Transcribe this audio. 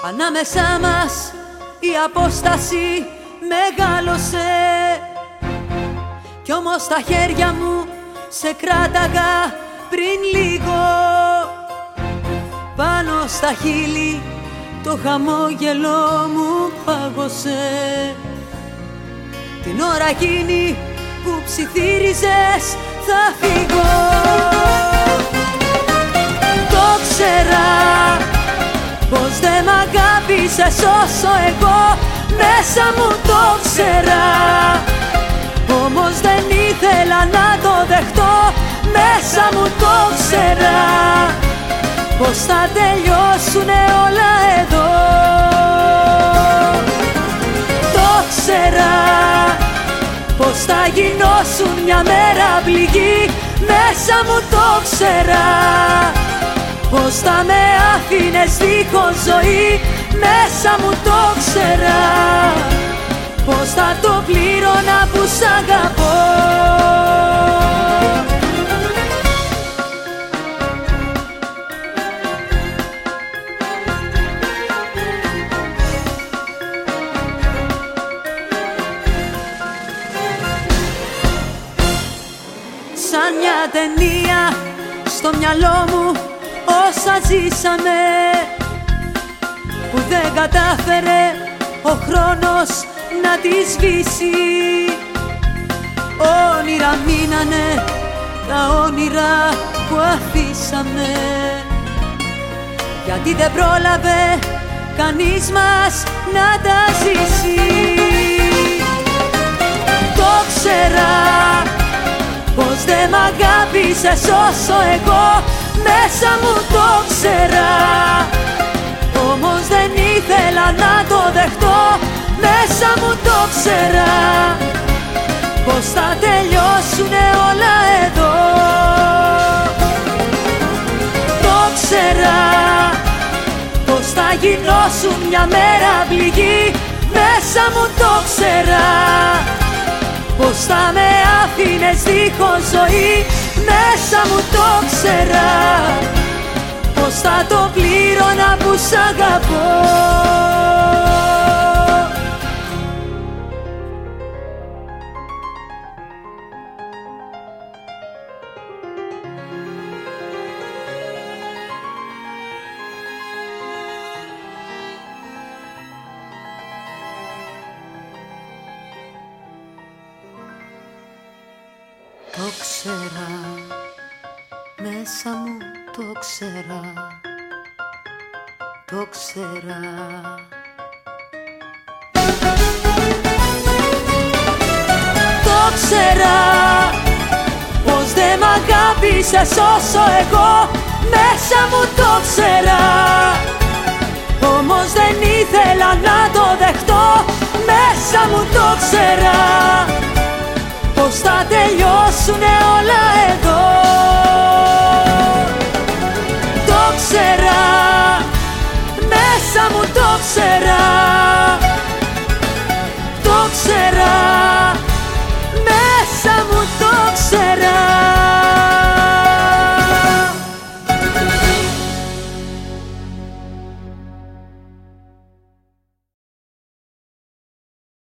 Ανάμεσά μας η απόσταση μεγάλωσε, κι όμως τα χέρια μου σε κράταγα πριν λίγο. Πάνω στα χείλη το χαμόγελο μου πάγωσε. Την ώρα εκείνη που ψιθύριζες θα φύγω. Το ξέρα πως δεν μ' αγάπησες όσο εγώ μέσα μου το ξέρα. Όμως δεν ήθελα να το δεχτώ, μέσα μου το ξέρα, πως θα τελειώσουνε όλα εδώ. Το ξέρα πως θα γινώσουν μια μέρα πληγή, μέσα μου το ξέρα, πως θα με άφηνες δίχως ζωή, μέσα μου το ξέρα, πως θα το πλήρωνα που σ' αγαπώ. Σαν μια ταινία στο μυαλό μου όσα ζήσαμε, που δεν κατάφερε ο χρόνος να τη σβήσει. Όνειρα μείνανε τα όνειρα που αφήσαμε, γιατί δεν πρόλαβε κανείς μας να τα ζήσει. Το ξέρα πως δεν μ' αγάπησες όσο εγώ μέσα μου το ξέρα. Όμως δεν ήθελα να το δεχτώ, μέσα μου το ξέρα, πως θα τελειώσουνε όλα εδώ. Το ξέρα πως θα γινώσουν μια μέρα πληγή, μέσα μου το ξέρα, πως θα με άφηνες δίχως ζωή, μέσα μου το ξέρα, πως θα το πλήρωνα που σ' αγαπώ. Το ξέρα, μέσα μου το ξέρα, το ξέρα. Το ξέρα πως δεν μ' αγάπησες όσο εγώ μέσα μου το ξέρα. Όμως δεν ήθελα να